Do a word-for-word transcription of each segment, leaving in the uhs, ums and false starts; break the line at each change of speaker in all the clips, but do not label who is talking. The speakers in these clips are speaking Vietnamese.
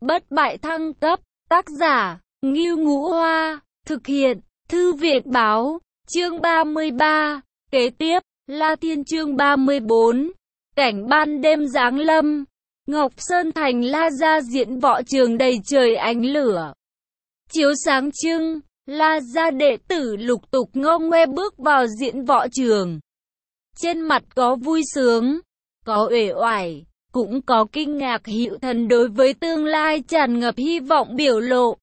bất bại thăng cấp, tác giả, Ngưu Ngũ Hoa, thực hiện, Thư viện Báo, chương ba mươi ba, kế tiếp, La Thiên chương ba mươi bốn, cảnh ban đêm giáng lâm, Ngọc Sơn thành La Gia diễn võ trường đầy trời ánh lửa, chiếu sáng trưng, La Gia đệ tử lục tục ngông ngoe bước vào diễn võ trường. Trên mặt có vui sướng, có uể oải, cũng có kinh ngạc hữu thần đối với tương lai tràn ngập hy vọng biểu lộ.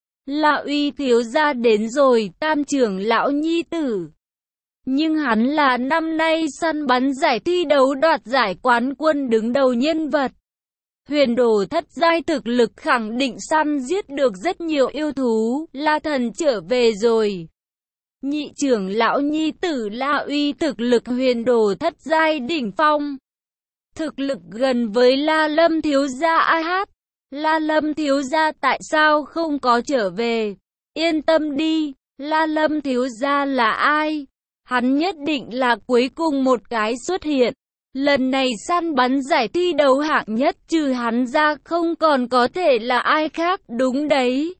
La Uy thiếu gia đến rồi, Tam trưởng lão nhi tử. Nhưng hắn là năm nay săn bắn giải thi đấu đoạt giải quán quân đứng đầu nhân vật. Huyền đồ thất giai thực lực khẳng định săn giết được rất nhiều yêu thú, La Thần trở về rồi. Nhị trưởng lão nhi tử La Uy thực lực huyền đồ thất giai đỉnh phong. Thực lực gần với La Lâm thiếu gia a hát. La Lâm thiếu gia tại sao không có trở về? Yên tâm đi, La Lâm thiếu gia là ai? Hắn nhất định là cuối cùng một cái xuất hiện. Lần này săn bắn giải thi đấu hạng nhất trừ hắn ra không còn có thể là ai khác, đúng đấy.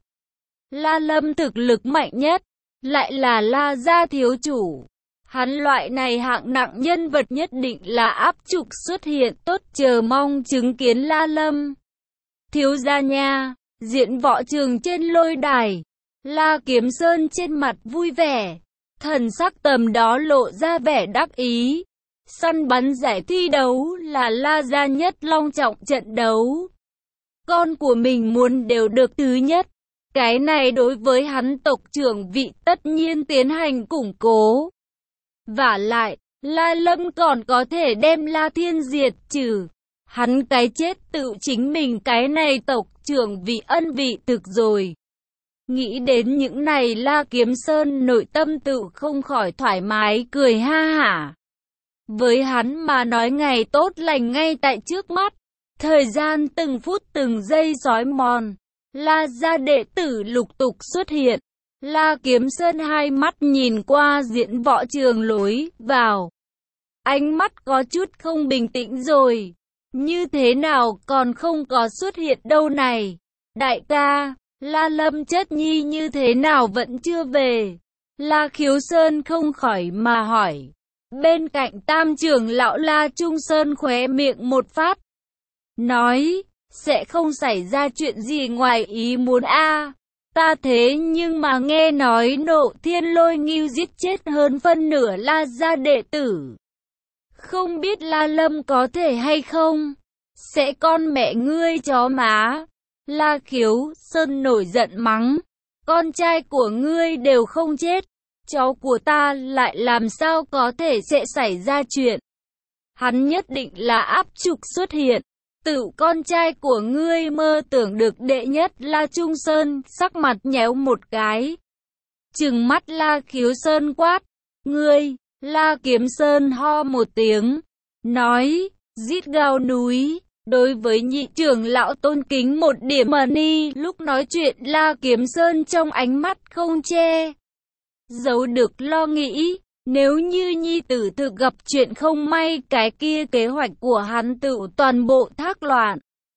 La Lâm thực lực mạnh nhất, lại là La Gia thiếu chủ. Hắn loại này hạng nặng nhân vật nhất định là áp trục xuất hiện, tốt chờ mong chứng kiến La Lâm thiếu gia nha. Diễn võ trường trên lôi đài, La Kiếm Sơn trên mặt vui vẻ, thần sắc tầm đó lộ ra vẻ đắc ý. Săn bắn giải thi đấu là La Gia nhất long trọng trận đấu. Con của mình muốn đều được thứ nhất. Cái này đối với hắn tộc trưởng vị tất nhiên tiến hành củng cố. Vả lại, La Lâm còn có thể đem La Thiên diệt trừ. Hắn cái chết tự chính mình cái này tộc trưởng vị ân vị thực rồi. Nghĩ đến những này La Kiếm Sơn nội tâm tự không khỏi thoải mái cười ha hả. Với hắn mà nói ngày tốt lành ngay tại trước mắt. Thời gian từng phút từng giây sói mòn. La Gia đệ tử lục tục xuất hiện. La Kiếm Sơn hai mắt nhìn qua diễn võ trường lối vào. Ánh mắt có chút không bình tĩnh rồi. Như thế nào còn không có xuất hiện đâu này? Đại ca, La Lâm chất nhi như thế nào vẫn chưa về? La Khiếu Sơn không khỏi mà hỏi. Bên cạnh Tam trưởng lão La Trung Sơn khóe miệng một phát. Nói, sẽ không xảy ra chuyện gì ngoài ý muốn a. À, ta thế nhưng mà nghe nói Nộ Thiên Lôi Ngưu giết chết hơn phân nửa La Gia đệ tử. Không biết La Lâm có thể hay không? Sẽ con mẹ ngươi chó má. La Khiếu Sơn nổi giận mắng. Con trai của ngươi đều không chết. Cháu của ta lại làm sao có thể sẽ xảy ra chuyện. Hắn nhất định là áp trục xuất hiện. Tự con trai của ngươi mơ tưởng được đệ nhất. La Trung Sơn sắc mặt nhéo một cái. Trừng mắt La Khiếu Sơn quát. Ngươi, La Kiếm Sơn ho một tiếng. Nói, giết gào núi. Đối với nhị trưởng lão tôn kính một điểm mà ni. Lúc nói chuyện La Kiếm Sơn trong ánh mắt không che giấu được lo nghĩ. Nếu như nhi tử thực gặp chuyện không may, cái kia kế hoạch của hắn tự toàn bộ thác loạn.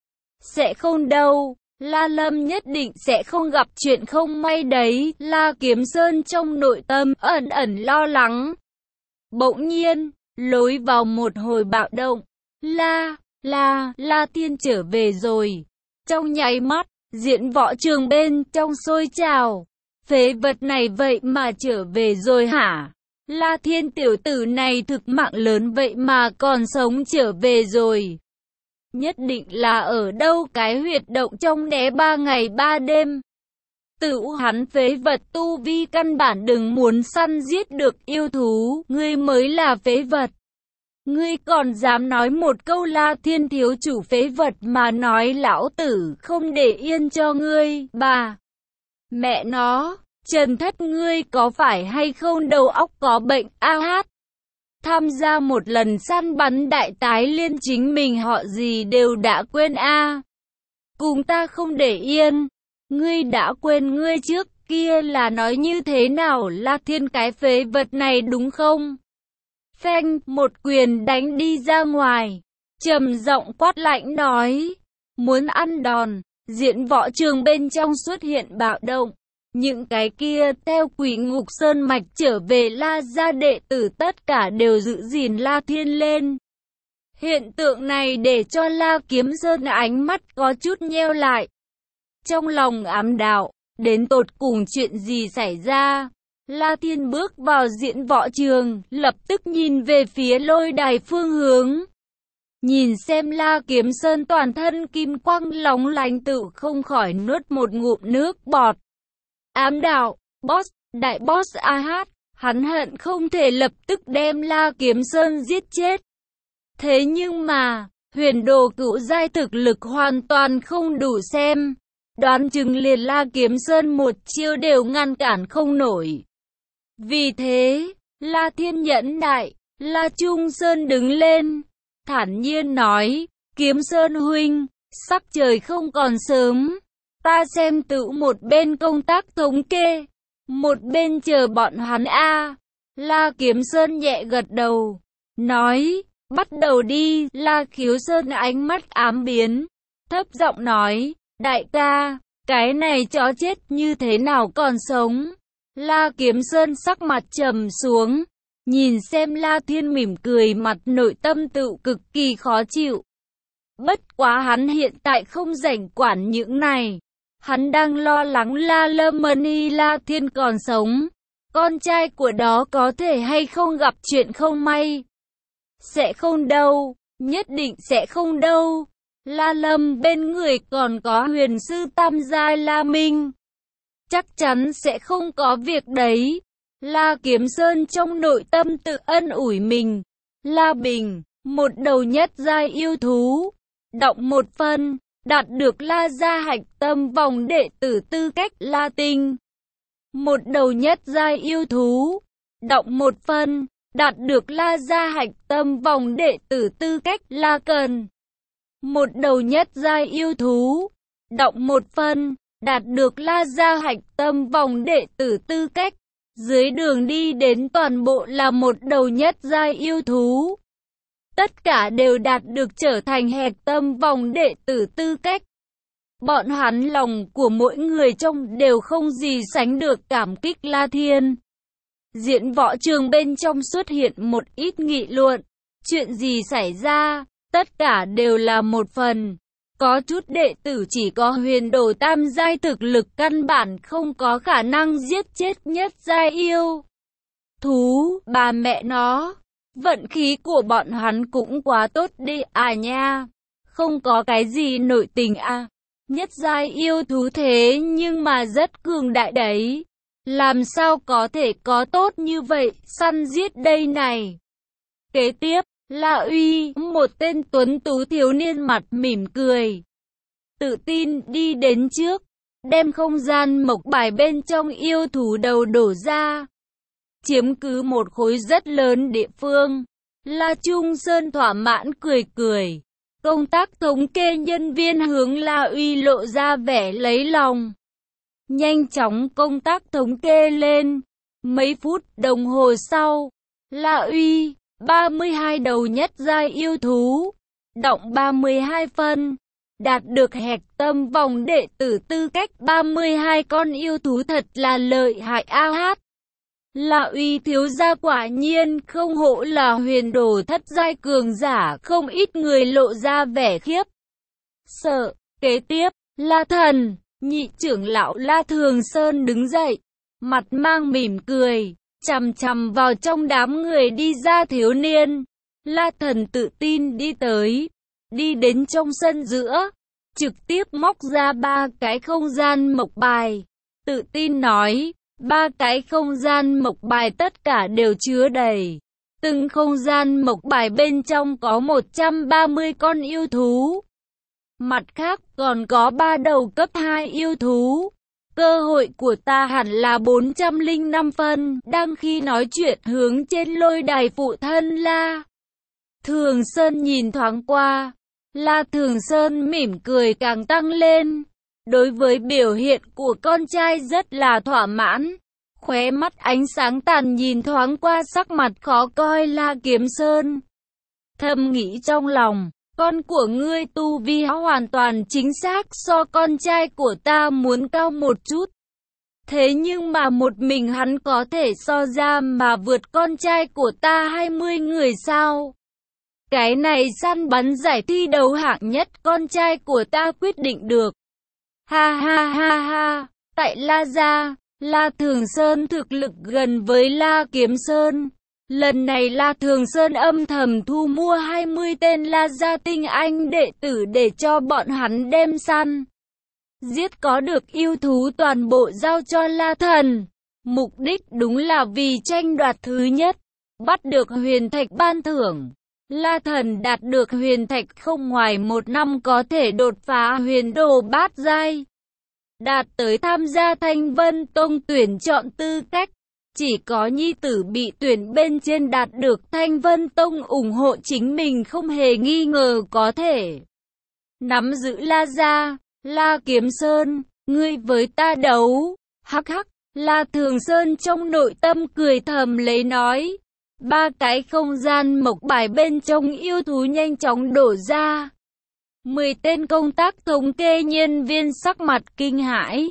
Sẽ không đâu, La Lâm nhất định sẽ không gặp chuyện không may đấy. La Kiếm Sơn trong nội tâm ẩn ẩn lo lắng. Bỗng nhiên, lối vào một hồi bạo động. La, La, La Thiên trở về rồi. Trong nháy mắt, diễn võ trường bên trong sôi trào. Phế vật này vậy mà trở về rồi hả? La Thiên tiểu tử này thực mạng lớn vậy mà còn sống trở về rồi. Nhất định là ở đâu cái huyệt động trong đế ba ngày ba đêm. Tự hắn phế vật tu vi căn bản đừng muốn săn giết được yêu thú. Ngươi mới là phế vật. Ngươi còn dám nói một câu La Thiên thiếu chủ phế vật mà nói lão tử không để yên cho ngươi. Bà mẹ nó, Trần Thất ngươi có phải hay không đầu óc có bệnh a hát? Tham gia một lần săn bắn đại tái liên chính mình họ gì đều đã quên a. À. Cùng ta không để yên. Ngươi đã quên ngươi trước kia là nói như thế nào La Thiên cái phế vật này đúng không? Phanh, một quyền đánh đi ra ngoài. Trầm giọng quát lạnh nói. Muốn ăn đòn, Diễn võ trường bên trong xuất hiện bạo động. Những cái kia theo Quỷ Ngục Sơn mạch trở về La gia đệ tử tất cả đều giữ gìn La Thiên lên. Hiện tượng này để cho La Kiếm Sơn ánh mắt có chút nheo lại. Trong lòng ám đạo, đến tột cùng chuyện gì xảy ra? La Thiên bước vào diễn võ trường, lập tức nhìn về phía lôi đài phương hướng. Nhìn xem La Kiếm Sơn toàn thân kim quang lóng lánh, tự không khỏi nuốt một ngụm nước bọt. Ám đạo, boss, đại boss a hát, hắn hận không thể lập tức đem La Kiếm Sơn giết chết. Thế nhưng mà, huyền đồ cửu giai thực lực hoàn toàn không đủ xem. Đoán chừng liền La Kiếm Sơn một chiêu đều ngăn cản không nổi. Vì thế, La Thiên nhẫn đại, La Trung Sơn đứng lên, thản nhiên nói, Kiếm Sơn huynh, sắc trời không còn sớm. Ta xem tự một bên công tác thống kê, một bên chờ bọn hắn a. La Kiếm Sơn nhẹ gật đầu, nói, bắt đầu đi. La Khiếu Sơn ánh mắt ám biến, thấp giọng nói, đại ca, cái này chó chết như thế nào còn sống? La Kiếm Sơn sắc mặt trầm xuống, nhìn xem La Thiên mỉm cười, mặt nội tâm tự cực kỳ khó chịu. Bất quá hắn hiện tại không rảnh quản những này. Hắn đang lo lắng La Lâm Mani La Thiên còn sống. Con trai của đó có thể hay không gặp chuyện không may. Sẽ không đâu, nhất định sẽ không đâu. La Lâm bên người còn có huyền sư tam giai La Minh. Chắc chắn sẽ không có việc đấy. La Kiếm Sơn trong nội tâm tự ân ủi mình. La Bình, một đầu nhất giai yêu thú. Động một phân, đạt được La gia hạch tâm vòng đệ tử tư cách La Tinh. Một đầu nhất giai yêu thú. Động một phân, đạt được La gia hạch tâm vòng đệ tử tư cách La Cần. Một đầu nhất giai yêu thú. Động một phân, đạt được La gia hạch tâm vòng đệ tử tư cách. Dưới đường đi đến toàn bộ là một đầu nhất giai yêu thú. Tất cả đều đạt được trở thành hạch tâm vòng đệ tử tư cách. Bọn hắn lòng của mỗi người trong đều không gì sánh được cảm kích La Thiên. Diễn võ trường bên trong xuất hiện một ít nghị luận. Chuyện gì xảy ra? Tất cả đều là một phần. Có chút đệ tử chỉ có huyền đồ tam giai thực lực căn bản không có khả năng giết chết nhất giai yêu thú. Bà mẹ nó, vận khí của bọn hắn cũng quá tốt đi à nha. Không có cái gì nội tình à. Nhất giai yêu thú thế nhưng mà rất cường đại đấy. Làm sao có thể có tốt như vậy, săn giết đây này. Kế tiếp, La Uy, một tên tuấn tú thiếu niên mặt mỉm cười. Tự tin đi đến trước, đem không gian mộc bài bên trong yêu thú đầu đổ ra. Chiếm cứ một khối rất lớn địa phương. La Trung Sơn thỏa mãn cười cười. Công tác thống kê nhân viên hướng La Uy lộ ra vẻ lấy lòng. Nhanh chóng công tác thống kê lên. Mấy phút đồng hồ sau, La Uy, ba mươi hai đầu nhất giai yêu thú, động ba mươi hai phân, đạt được hạch tâm vòng đệ tử tư cách. Ba mươi hai con yêu thú thật là lợi hại a hát. La Uy thiếu gia quả nhiên không hổ là huyền đồ thất giai cường giả, không ít người lộ ra vẻ khiếp sợ. Kế tiếp, La Thần, nhị trưởng lão La Thường Sơn đứng dậy, mặt mang mỉm cười, chằm chằm vào trong đám người đi ra thiếu niên. La Thần tự tin đi tới, đi đến trong sân giữa, trực tiếp móc ra ba cái không gian mộc bài, tự tin nói, ba cái không gian mộc bài tất cả đều chứa đầy. Từng không gian mộc bài bên trong có một trăm ba mươi con yêu thú. Mặt khác còn có ba đầu cấp hai yêu thú. Cơ hội của ta hẳn là bốn trăm lẻ năm phân. Đang khi nói chuyện hướng trên lôi đài phụ thân La Thường Sơn nhìn thoáng qua. La Thường Sơn mỉm cười càng tăng lên. Đối với biểu hiện của con trai rất là thỏa mãn. Khóe mắt ánh sáng tàn nhìn thoáng qua sắc mặt khó coi La Kiếm Sơn. Thầm nghĩ trong lòng, con của ngươi tu vi hoàn toàn chính xác so con trai của ta muốn cao một chút. Thế nhưng mà một mình hắn có thể so ra mà vượt con trai của ta hai mươi người sao? Cái này săn bắn giải thi đấu hạng nhất con trai của ta quyết định được. Ha ha ha ha, tại La Gia, La Thường Sơn thực lực gần với La Kiếm Sơn. Lần này La Thường Sơn âm thầm thu mua hai mươi tên La Gia tinh anh đệ tử để cho bọn hắn đem săn giết có được yêu thú toàn bộ giao cho La Thần. Mục đích đúng là vì tranh đoạt thứ nhất, bắt được huyền thạch ban thưởng. La Thần đạt được huyền thạch không ngoài một năm có thể đột phá huyền đồ bát giai, đạt tới tham gia Thanh Vân Tông tuyển chọn tư cách. Chỉ có nhi tử bị tuyển bên trên đạt được Thanh Vân Tông ủng hộ chính mình không hề nghi ngờ có thể nắm giữ La Gia. La Kiếm Sơn, ngươi với ta đấu. Hắc hắc, La Thường Sơn trong nội tâm cười thầm lấy nói. Ba cái không gian mộc bài bên trong yêu thú nhanh chóng đổ ra. Mười tên công tác thống kê nhân viên sắc mặt kinh hãi,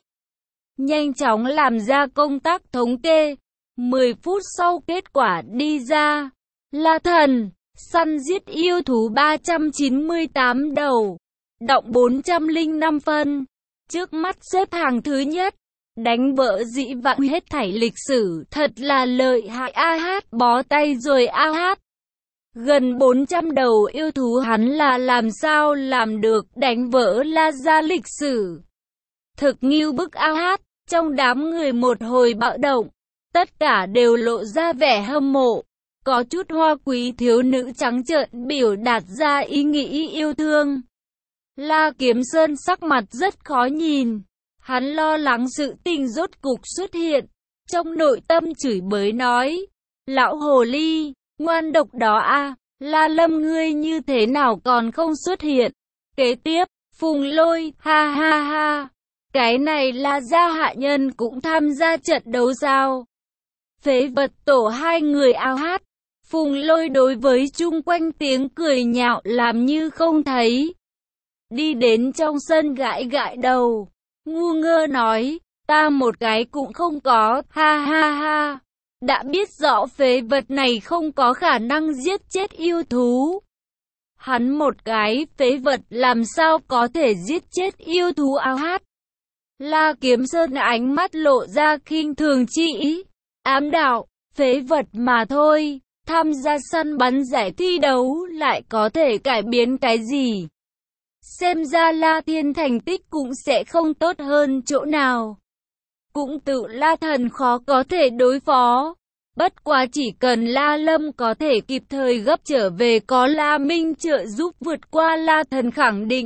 nhanh chóng làm ra công tác thống kê. Mười phút sau kết quả đi ra. La Thần, săn giết yêu thú ba trăm chín mươi tám đầu, động bốn trăm lẻ năm phân. Trước mắt xếp hàng thứ nhất, đánh vỡ dĩ vãng hết thảy lịch sử, thật là lợi hại. A hát bó tay rồi a hát. Gần bốn trăm đầu yêu thú hắn là làm sao làm được, đánh vỡ La Gia lịch sử. Thực nghiêu bức a hát, trong đám người một hồi bạo động, tất cả đều lộ ra vẻ hâm mộ. Có chút hoa quý thiếu nữ trắng trợn biểu đạt ra ý nghĩ yêu thương. La Kiếm Sơn sắc mặt rất khó nhìn. Hắn lo lắng sự tình rốt cục xuất hiện. Trong nội tâm chửi bới nói. Lão hồ ly, ngoan độc đó a, La Lâm ngươi như thế nào còn không xuất hiện. Kế tiếp, Phùng Lôi, ha ha ha. Cái này là gia hạ nhân cũng tham gia trận đấu sao? Phế vật tổ hai người ao hát. Phùng Lôi đối với chung quanh tiếng cười nhạo làm như không thấy. Đi đến trong sân gãi gãi đầu. Ngu ngơ nói, ta một cái cũng không có, ha ha ha. Đã biết rõ phế vật này không có khả năng giết chết yêu thú. Hắn một cái phế vật làm sao có thể giết chết yêu thú ao hát. La Kiếm Sơn ánh mắt lộ ra khinh thường chi ý. Ám đạo, phế vật mà thôi, tham gia săn bắn giải thi đấu lại có thể cải biến cái gì. Xem ra La Thiên thành tích cũng sẽ không tốt hơn chỗ nào. Cũng tự La Thần khó có thể đối phó. Bất quá chỉ cần La Lâm có thể kịp thời gấp trở về có La Minh trợ giúp vượt qua La Thần khẳng định.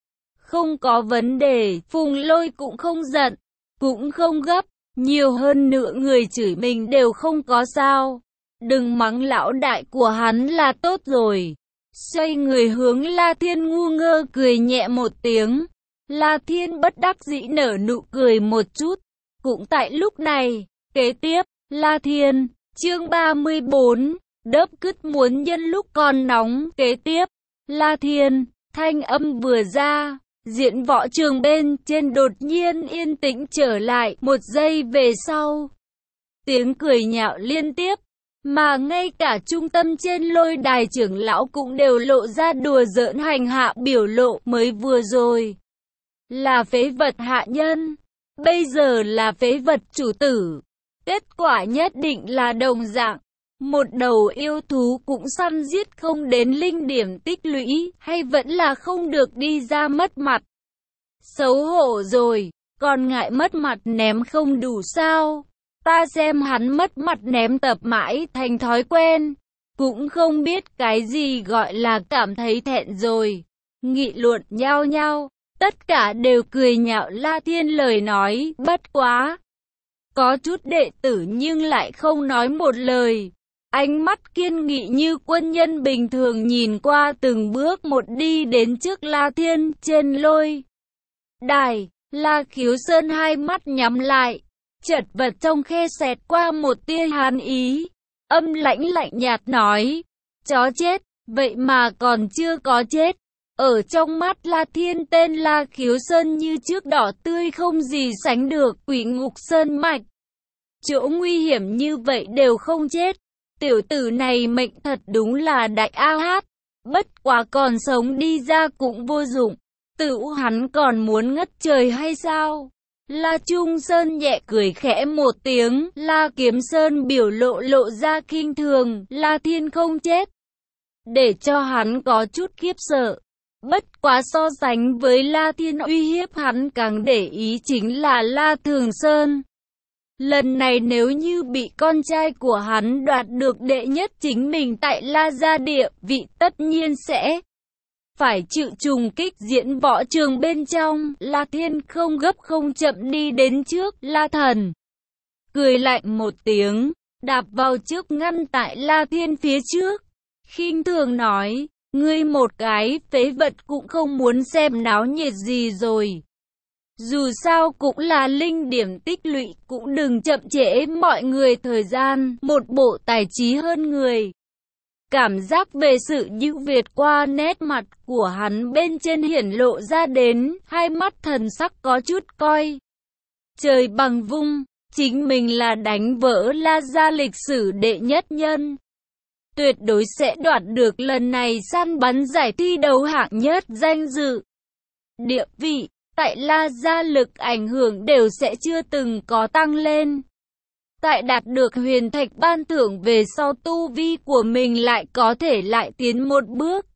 Không có vấn đề, Phùng Lôi cũng không giận, cũng không gấp. Nhiều hơn nữa người chửi mình đều không có sao. Đừng mắng lão đại của hắn là tốt rồi. Xoay người hướng La Thiên ngu ngơ cười nhẹ một tiếng. La Thiên bất đắc dĩ nở nụ cười một chút. Cũng tại lúc này, kế tiếp, La Thiên, chương ba mươi bốn, đớp cứt muốn nhân lúc còn nóng. Kế tiếp, La Thiên, thanh âm vừa ra. Diễn võ trường bên trên đột nhiên yên tĩnh trở lại một giây về sau. Tiếng cười nhạo liên tiếp, mà ngay cả trung tâm trên lôi đài trưởng lão cũng đều lộ ra đùa giỡn hành hạ biểu lộ mới vừa rồi. Là phế vật hạ nhân, bây giờ là phế vật chủ tử. Kết quả nhất định là đồng dạng. Một đầu yêu thú cũng săn giết không đến linh điểm tích lũy, hay vẫn là không được đi ra mất mặt. Xấu hổ rồi, còn ngại mất mặt ném không đủ sao? Ta xem hắn mất mặt ném tập mãi thành thói quen, cũng không biết cái gì gọi là cảm thấy thẹn rồi. Nghị luận nhao nhao, tất cả đều cười nhạo La Thiên lời nói, bất quá. Có chút đệ tử nhưng lại không nói một lời. Ánh mắt kiên nghị như quân nhân bình thường nhìn qua từng bước một đi đến trước La Thiên trên lôi đài. La Khiếu Sơn hai mắt nhắm lại, chật vật trong khe xẹt qua một tia hàn ý. Âm lãnh lạnh nhạt nói, chó chết, vậy mà còn chưa có chết. Ở trong mắt La Thiên, tên La Khiếu Sơn như trước đỏ tươi không gì sánh được. Quỷ Ngục Sơn mạch, chỗ nguy hiểm như vậy đều không chết. Tiểu tử này mệnh thật đúng là đại a hát. Bất quá còn sống đi ra cũng vô dụng. Tự hắn còn muốn ngất trời hay sao? La Trung Sơn nhẹ cười khẽ một tiếng. La Kiếm Sơn biểu lộ lộ ra khinh thường. La Thiên không chết, để cho hắn có chút khiếp sợ. Bất quá so sánh với La Thiên, uy hiếp hắn càng để ý chính là La Thường Sơn. Lần này nếu như bị con trai của hắn đoạt được đệ nhất chính mình tại La Gia địa vị, tất nhiên sẽ phải chịu trùng kích diễn võ trường bên trong. La Thiên không gấp không chậm đi đến trước La Thần, cười lạnh một tiếng, đạp vào trước ngăn tại La Thiên phía trước, khinh thường nói: ngươi một cái phế vật cũng không muốn xem náo nhiệt gì rồi. Dù sao cũng là linh điểm tích lũy, cũng đừng chậm trễ mọi người thời gian. Một bộ tài trí hơn người. Cảm giác về sự ưu việt qua nét mặt của hắn bên trên hiển lộ ra đến, hai mắt thần sắc có chút coi trời bằng vung, chính mình là đánh vỡ La Gia lịch sử đệ nhất nhân, tuyệt đối sẽ đoạt được lần này săn bắn giải thi đấu hạng nhất danh dự. Địa vị tại La Gia lực ảnh hưởng đều sẽ chưa từng có tăng lên. Tại đạt được huyền thạch ban thưởng về sau, tu vi của mình lại có thể lại tiến một bước.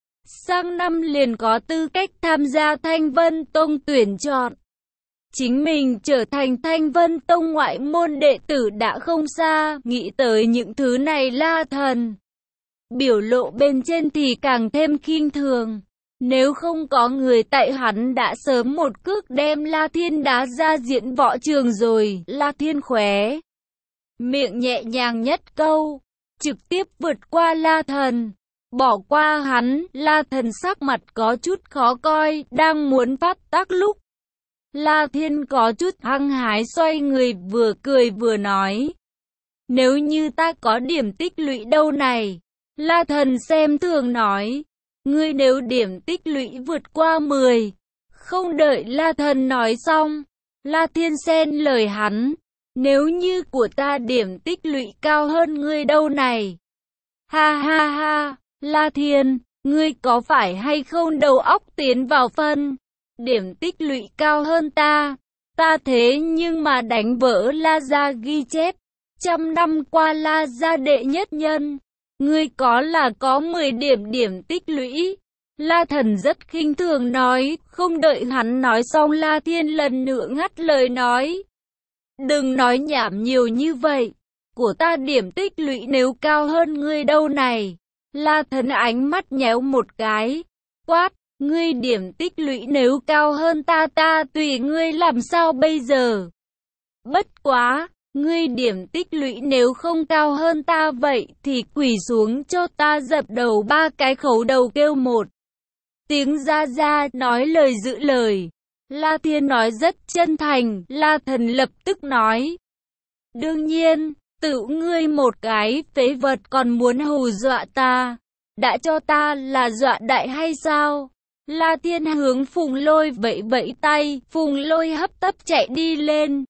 Sang năm liền có tư cách tham gia Thanh Vân Tông tuyển chọn. Chính mình trở thành Thanh Vân Tông ngoại môn đệ tử đã không xa. Nghĩ tới những thứ này, La Thần biểu lộ bên trên thì càng thêm khinh thường. Nếu không có người tại, hắn đã sớm một cước đem La Thiên đá ra diễn võ trường rồi. La Thiên khóe miệng nhẹ nhàng nhất câu, trực tiếp vượt qua La Thần, bỏ qua hắn. La Thần sắc mặt có chút khó coi, đang muốn phát tác lúc La Thiên có chút hăng hái xoay người, vừa cười vừa nói: nếu như ta có điểm tích lũy đâu này. La Thần xem thường nói: ngươi nếu điểm tích lũy vượt qua mười. Không đợi La Thần nói xong, La Thiên xen lời hắn: nếu như của ta điểm tích lũy cao hơn ngươi đâu này. Ha ha ha, La Thiên, ngươi có phải hay không đầu óc tiến vào phân? Điểm tích lũy cao hơn ta, ta thế nhưng mà đánh vỡ La Gia ghi chép. Trăm năm qua La Gia đệ nhất nhân, ngươi có là có mười điểm điểm tích lũy. La Thần rất khinh thường nói. Không đợi hắn nói xong, La Thiên lần nữa ngắt lời nói: đừng nói nhảm nhiều như vậy, của ta điểm tích lũy nếu cao hơn ngươi đâu này. La Thần ánh mắt nhéo một cái, quát: ngươi điểm tích lũy nếu cao hơn ta, ta tùy ngươi làm sao bây giờ. Bất quá, ngươi điểm tích lũy nếu không cao hơn ta, vậy thì quỳ xuống cho ta dập đầu ba cái, khấu đầu kêu một tiếng ra ra, nói lời giữ lời. La Thiên nói rất chân thành. La Thần lập tức nói: đương nhiên, tự ngươi một cái phế vật còn muốn hù dọa ta, đã cho ta là dọa đại hay sao? La Thiên hướng Phùng Lôi vẫy vẫy tay, Phùng Lôi hấp tấp chạy đi lên,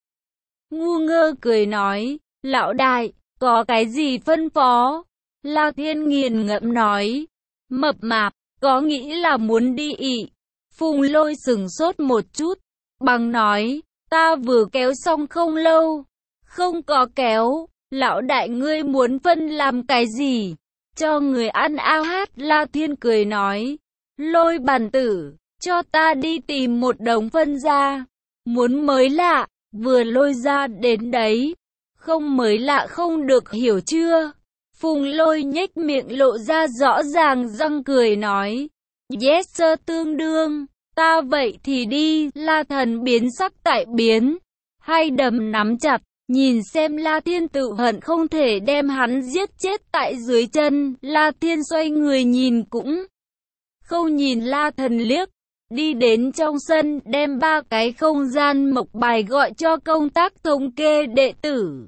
ngu ngơ cười nói: lão đại, có cái gì phân phó? La Thiên nghiền ngẫm nói: mập mạp, có nghĩ là muốn đi ị? Phùng Lôi sừng sốt một chút, bằng nói: ta vừa kéo xong không lâu. Không có kéo, lão đại ngươi muốn phân làm cái gì? Cho người ăn ao hát. La Thiên cười nói: Lôi bản tử, cho ta đi tìm một đống phân ra. Muốn mới lạ, vừa lôi ra đến đấy. Không mới lạ không được, hiểu chưa? Phùng Lôi nhếch miệng lộ ra rõ ràng răng cười nói: yes sir, tương đương. Ta vậy thì đi. La Thần biến sắc tại biến, hai đấm nắm chặt, nhìn xem La Thiên tự hận không thể đem hắn giết chết tại dưới chân. La Thiên xoay người nhìn cũng không nhìn La Thần liếc, đi đến trong sân, đem ba cái không gian mộc bài gọi cho công tác thống kê đệ tử.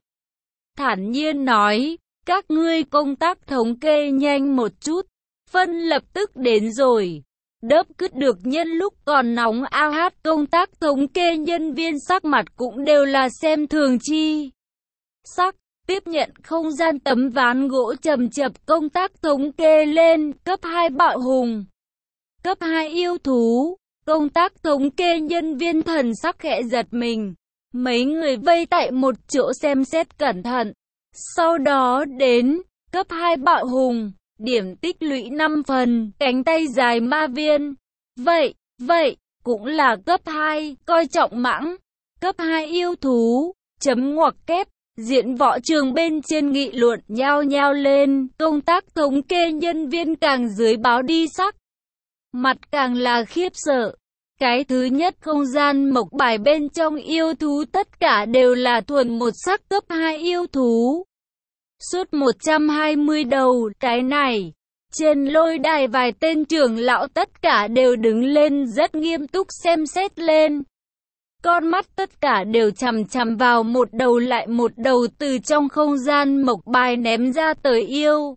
Thản nhiên nói: các ngươi công tác thống kê nhanh một chút, phân lập tức đến rồi. Đớp cứt được nhân lúc còn nóng. A hát công tác thống kê nhân viên sắc mặt cũng đều là xem thường chi sắc. Tiếp nhận không gian tấm ván gỗ trầm chập công tác thống kê lên. Cấp hai bạo hùng. Cấp hai yêu thú. Công tác thống kê nhân viên thần sắc khẽ giật mình. Mấy người vây tại một chỗ xem xét cẩn thận. Sau đó đến cấp hai bạo hùng. Điểm tích lũy năm phần. Cánh tay dài ma viên. Vậy, vậy, cũng là cấp hai. Coi trọng mãng. Cấp hai yêu thú. Chấm ngoặc kép. Diễn võ trường bên trên nghị luận nhao nhao lên. Công tác thống kê nhân viên càng dưới báo đi sắc. Mặt càng là khiếp sợ. Cái thứ nhất không gian mộc bài bên trong yêu thú tất cả đều là thuần một sắc cấp hai yêu thú. Suốt một trăm hai mươi đầu, cái này. Trên lôi đài vài tên trưởng lão tất cả đều đứng lên rất nghiêm túc xem xét lên. Con mắt tất cả đều chằm chằm vào một đầu lại một đầu từ trong không gian mộc bài ném ra tới yêu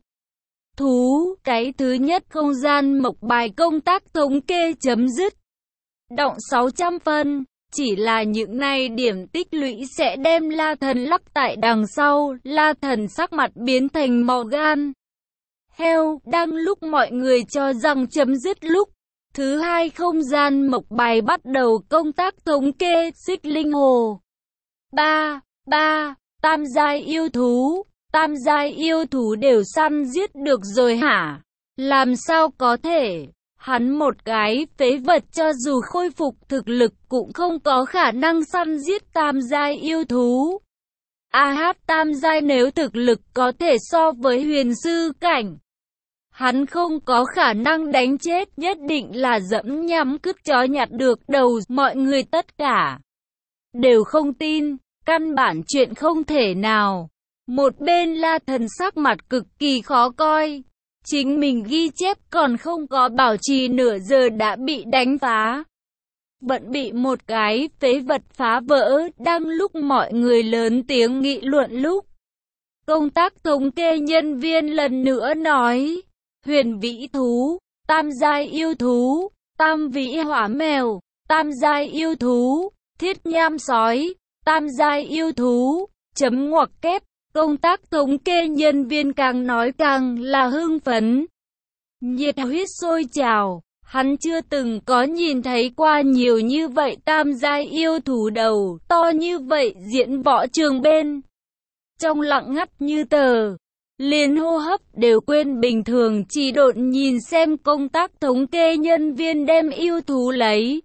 thú. Cái thứ nhất không gian mộc bài công tác thống kê chấm dứt. Động sáu trăm phân. Chỉ là những này điểm tích lũy sẽ đem La Thần lắc tại đằng sau. La Thần sắc mặt biến thành màu gan heo. Đang lúc mọi người cho rằng chấm dứt lúc thứ hai không gian mộc bài bắt đầu công tác thống kê. Xích linh hồ. Ba, ba, tam giai yêu thú. Tam giai yêu thú đều săn giết được rồi hả? Làm sao có thể? Hắn một cái phế vật cho dù khôi phục thực lực cũng không có khả năng săn giết tam giai yêu thú. A hát tam giai nếu thực lực có thể so với huyền sư cảnh. Hắn không có khả năng đánh chết, nhất định là dẫm nhắm cứt chó nhặt được đầu. Mọi người tất cả đều không tin, căn bản chuyện không thể nào. Một bên La Thần sắc mặt cực kỳ khó coi. Chính mình ghi chép còn không có bảo trì nửa giờ đã bị đánh phá. Vẫn bị một cái phế vật phá vỡ. Đang lúc mọi người lớn tiếng nghị luận lúc công tác thống kê nhân viên lần nữa nói. Huyền vĩ thú, tam giai yêu thú, tam vĩ hỏa mèo, tam giai yêu thú, thiết nham sói, tam giai yêu thú, chấm ngoặc kép. Công tác thống kê nhân viên càng nói càng là hưng phấn. Nhiệt huyết sôi trào, hắn chưa từng có nhìn thấy qua nhiều như vậy tam giai yêu thú đầu to như vậy. Diễn võ trường bên trong lặng ngắt như tờ, liền hô hấp đều quên bình thường, chỉ độn nhìn xem công tác thống kê nhân viên đem yêu thú lấy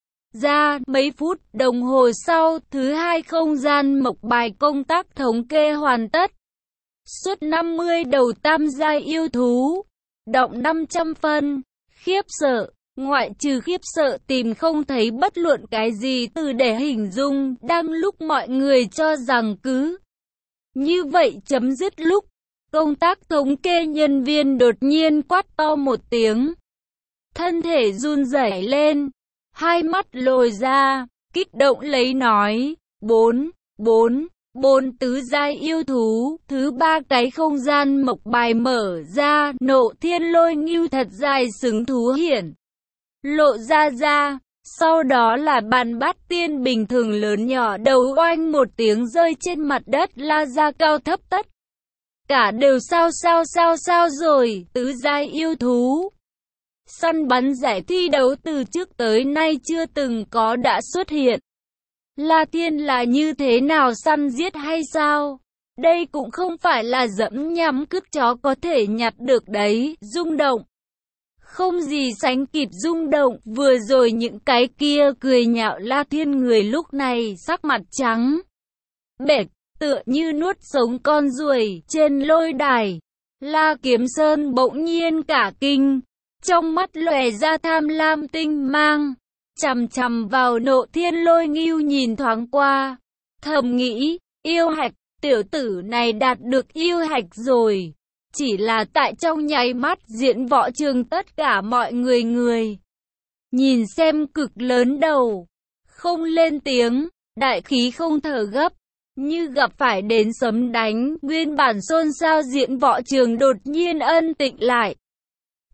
ra. Mấy phút đồng hồ sau, thứ hai không gian mộc bài công tác thống kê hoàn tất. Suốt năm mươi đầu tam giai yêu thú, động năm trăm phân. Khiếp sợ, ngoại trừ khiếp sợ tìm không thấy bất luận cái gì từ để hình dung. Đang lúc mọi người cho rằng cứ như vậy chấm dứt lúc công tác thống kê nhân viên đột nhiên quát to một tiếng. Thân thể run rẩy lên, hai mắt lồi ra, kích động lấy nói. Bốn, bốn, bốn tứ giai yêu thú. Thứ ba cái không gian mộc bài mở ra. Nộ thiên lôi ngưu thật dài xứng thú hiển lộ ra ra. Sau đó là bàn bát tiên bình thường lớn nhỏ đầu oanh một tiếng rơi trên mặt đất la ra cao thấp tất. Cả đều sao sao sao sao rồi. Tứ giai yêu thú săn bắn giải thi đấu từ trước tới nay chưa từng có đã xuất hiện. La Thiên là như thế nào săn giết hay sao? Đây cũng không phải là dẫm nhắm cứt chó có thể nhặt được đấy. Rung động, không gì sánh kịp rung động. Vừa rồi những cái kia cười nhạo La Thiên người lúc này sắc mặt trắng bệch, tựa như nuốt sống con ruồi. Trên lôi đài, La Kiếm Sơn bỗng nhiên cả kinh, trong mắt lóe ra tham lam tinh mang, chằm chằm vào Nộ thiên lôi ngưu nhìn thoáng qua, thầm nghĩ, yêu hạch, tiểu tử này đạt được yêu hạch rồi. Chỉ là tại trong nháy mắt diễn võ trường tất cả mọi người người nhìn xem cực lớn đầu, không lên tiếng, đại khí không thở gấp, như gặp phải đến sấm đánh. Nguyên bản xôn xao diễn võ trường đột nhiên ân tĩnh lại.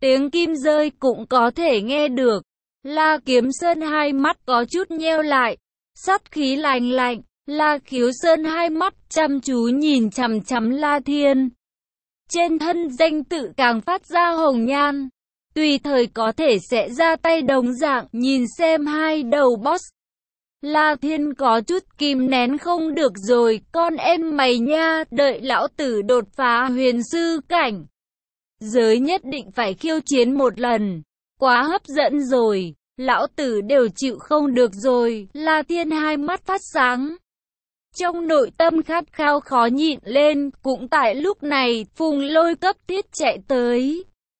tiếng kim rơi cũng có thể nghe được. La Kiếm Sơn hai mắt có chút nheo lại, sát khí lạnh lạnh. La Khiếu Sơn hai mắt chăm chú nhìn chằm chằm La Thiên. Trên thân danh tự càng phát ra hồng nhan, tùy thời có thể sẽ ra tay đồng dạng, nhìn xem hai đầu boss. La Thiên có chút kìm nén không được rồi, con em mày nha, đợi lão tử đột phá huyền sư cảnh. Giới nhất định phải khiêu chiến một lần, quá hấp dẫn rồi, lão tử đều chịu không được rồi. La Thiên hai mắt phát sáng, trong nội tâm khát khao khó nhịn lên. Cũng tại lúc này, Phùng Lôi cấp thiết chạy tới.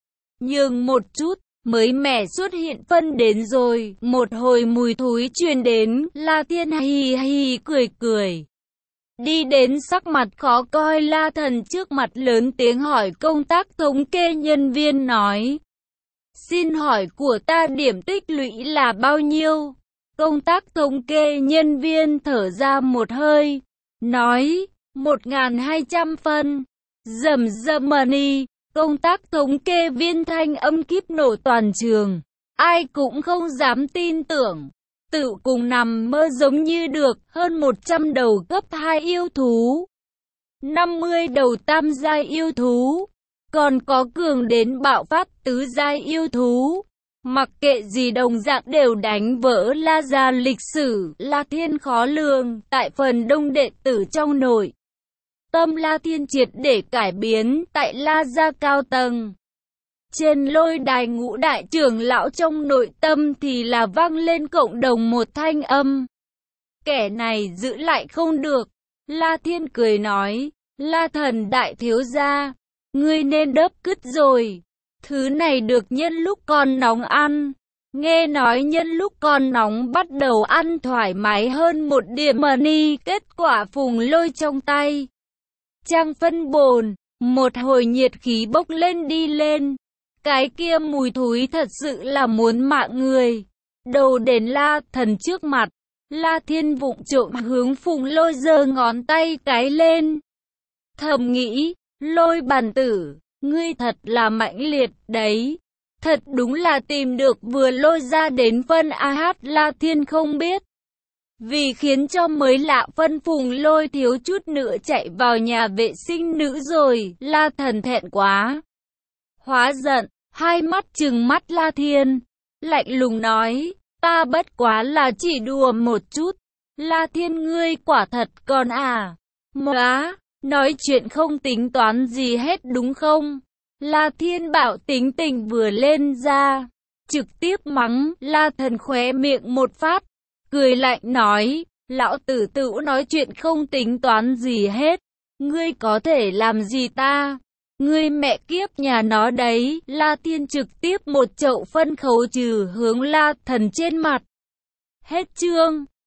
Nhường một chút, mới mẻ xuất hiện phân đến rồi, một hồi mùi thối truyền đến. La Thiên hì hì cười cười, đi đến sắc mặt khó coi La Thần trước mặt, lớn tiếng hỏi công tác thống kê. Nhân viên nói, xin hỏi của ta điểm tích lũy là bao nhiêu? Công tác thống kê nhân viên thở ra một hơi, nói, một nghìn hai trăm phân. Rầm rầm money. Công tác thống kê viên thanh âm kíp nổ toàn trường. Ai cũng không dám tin tưởng. Tự cùng nằm mơ giống như được. Hơn một trăm đầu cấp hai yêu thú, năm mươi đầu tam giai yêu thú, còn có cường đến bạo phát tứ giai yêu thú. Mặc kệ gì đồng dạng đều đánh vỡ La gia lịch sử. La Thiên khó lường, tại phần đông đệ tử trong nội tâm La Thiên triệt để cải biến. Tại La gia cao tầng, trên lôi đài ngũ đại trưởng lão trong nội tâm thì là vang lên cộng đồng một thanh âm, kẻ này giữ lại không được. La Thiên cười nói, La Thần đại thiếu gia, ngươi nên đớp cứt rồi. Thứ này được nhân lúc còn nóng ăn. Nghe nói nhân lúc còn nóng bắt đầu ăn thoải mái hơn một điểm money. Kết quả Phùng Lôi trong tay trang phân bồn, một hồi nhiệt khí bốc lên đi lên. Cái kia mùi thối thật sự là muốn mạng người. Đầu đến La Thần trước mặt, La Thiên vụng trộm hướng Phùng Lôi giơ ngón tay cái lên, thầm nghĩ, Lôi bản tử, ngươi thật là mãnh liệt đấy. Thật đúng là tìm được vừa lôi ra đến phân a hát. La Thiên không biết, vì khiến cho mới lạ phân Phùng Lôi thiếu chút nữa chạy vào nhà vệ sinh nữ rồi. La Thần thẹn quá hóa giận, hai mắt trừng mắt La Thiên, lạnh lùng nói, ta bất quá là chỉ đùa một chút. La Thiên ngươi quả thật còn à? Móa, nói chuyện không tính toán gì hết đúng không? La Thiên bảo tính tình vừa lên ra, trực tiếp mắng. La Thần khóe miệng một phát, cười lạnh nói, lão tử tự nói chuyện không tính toán gì hết, ngươi có thể làm gì ta? Ngươi mẹ kiếp nhà nó đấy. La Thiên trực tiếp một chậu phân khấu trừ hướng La Thần trên mặt. Hết chương.